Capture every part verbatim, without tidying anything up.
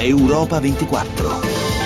Europa ventiquattro.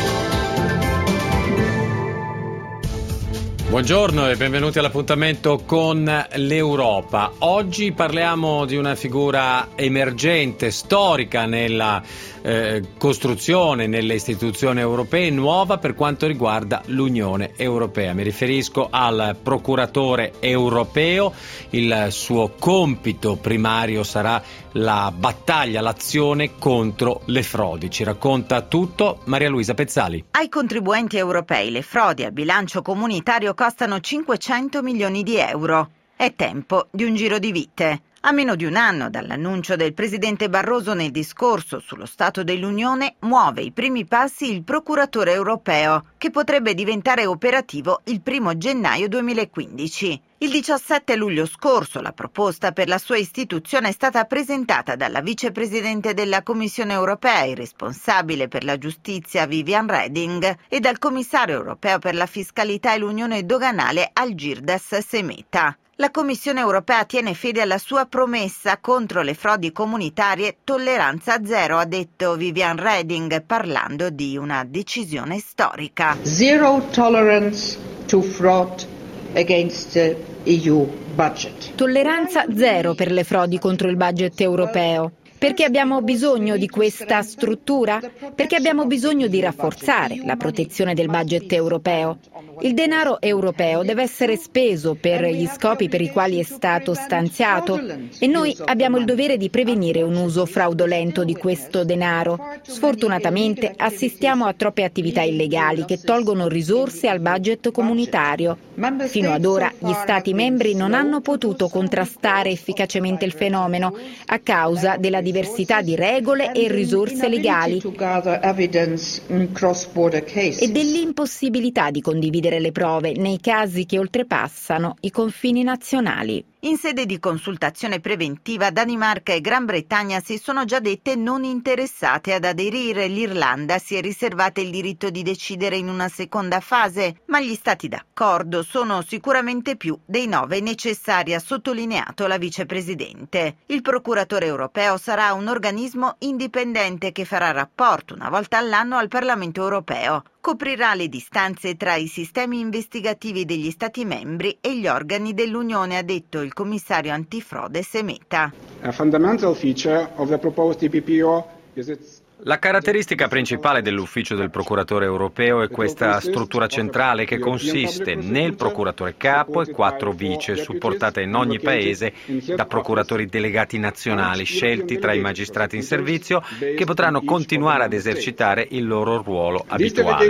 Buongiorno e benvenuti all'appuntamento con l'Europa. Oggi parliamo di una figura emergente, storica nella eh, costruzione, nelle istituzioni europee, nuova per quanto riguarda l'Unione Europea. Mi riferisco al procuratore europeo. Il suo compito primario sarà la battaglia, l'azione contro le frodi. Ci racconta tutto Maria Luisa Pezzali. Ai contribuenti europei le frodi al bilancio comunitario costano cinquecento milioni di euro. È tempo di un giro di vite. A meno di un anno dall'annuncio del presidente Barroso nel discorso sullo Stato dell'Unione, muove i primi passi il procuratore europeo, che potrebbe diventare operativo il primo gennaio duemilaquindici. Il diciassette luglio scorso la proposta per la sua istituzione è stata presentata dalla vicepresidente della Commissione europea e responsabile per la giustizia Viviane Reding e dal commissario europeo per la fiscalità e l'unione doganale Algirdas Semeta. La Commissione europea tiene fede alla sua promessa contro le frodi comunitarie, tolleranza zero, ha detto Viviane Reding, parlando di una decisione storica. Zero tolerance to fraud against the E U budget. Tolleranza zero per le frodi contro il budget europeo. Perché abbiamo bisogno di questa struttura? Perché abbiamo bisogno di rafforzare la protezione del budget europeo. Il denaro europeo deve essere speso per gli scopi per i quali è stato stanziato e noi abbiamo il dovere di prevenire un uso fraudolento di questo denaro. Sfortunatamente assistiamo a troppe attività illegali che tolgono risorse al budget comunitario. Fino ad ora gli Stati membri non hanno potuto contrastare efficacemente il fenomeno a causa della diversità di regole e risorse legali e dell'impossibilità di condividere le prove nei casi che oltrepassano i confini nazionali. In sede di consultazione preventiva, Danimarca e Gran Bretagna si sono già dette non interessate ad aderire. L'Irlanda si è riservata il diritto di decidere in una seconda fase, ma gli stati d'accordo sono sicuramente più dei nove necessari, ha sottolineato la vicepresidente. Il procuratore europeo sarà un organismo indipendente che farà rapporto una volta all'anno al Parlamento europeo. Coprirà le distanze tra i sistemi investigativi degli Stati membri e gli organi dell'Unione, ha detto il commissario antifrode Semeta. A fundamental feature of the proposed E P P O is its La caratteristica principale dell'ufficio del procuratore europeo è questa struttura centrale che consiste nel procuratore capo e quattro vice, supportate in ogni paese da procuratori delegati nazionali scelti tra i magistrati in servizio che potranno continuare ad esercitare il loro ruolo abituale.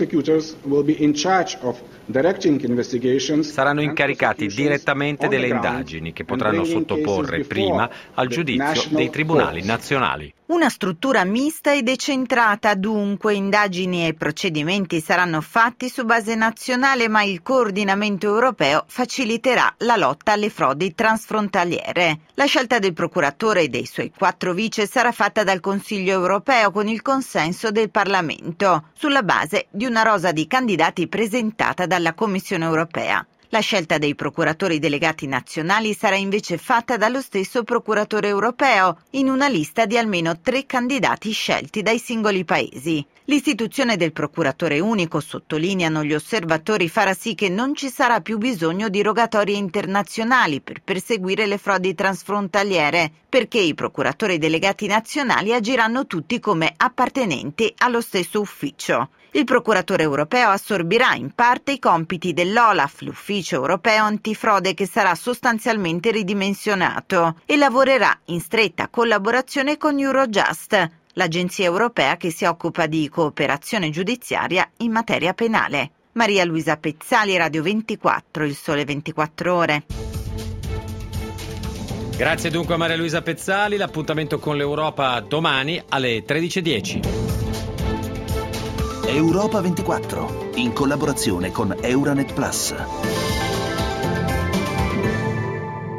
Saranno incaricati direttamente delle indagini che potranno sottoporre prima al giudizio dei tribunali nazionali. Una struttura mista e decentrata, dunque indagini e procedimenti saranno fatti su base nazionale, ma il coordinamento europeo faciliterà la lotta alle frodi transfrontaliere. La scelta del procuratore e dei suoi quattro vice sarà fatta dal Consiglio europeo con il consenso del Parlamento, sulla base di una rosa di candidati presentata dalla Commissione europea. La scelta dei procuratori delegati nazionali sarà invece fatta dallo stesso procuratore europeo, in una lista di almeno tre candidati scelti dai singoli paesi. L'istituzione del procuratore unico, sottolineano gli osservatori, farà sì che non ci sarà più bisogno di rogatorie internazionali per perseguire le frodi transfrontaliere, perché i procuratori delegati nazionali agiranno tutti come appartenenti allo stesso ufficio. Il procuratore europeo assorbirà in parte i compiti dell'Olaf, l'ufficio europeo antifrode, che sarà sostanzialmente ridimensionato, e lavorerà in stretta collaborazione con Eurojust, l'agenzia europea che si occupa di cooperazione giudiziaria in materia penale. Maria Luisa Pezzali, Radio ventiquattro, Il Sole ventiquattro Ore. Grazie dunque a Maria Luisa Pezzali, l'appuntamento con l'Europa domani alle tredici e dieci. Europa ventiquattro, in collaborazione con Euranet Plus.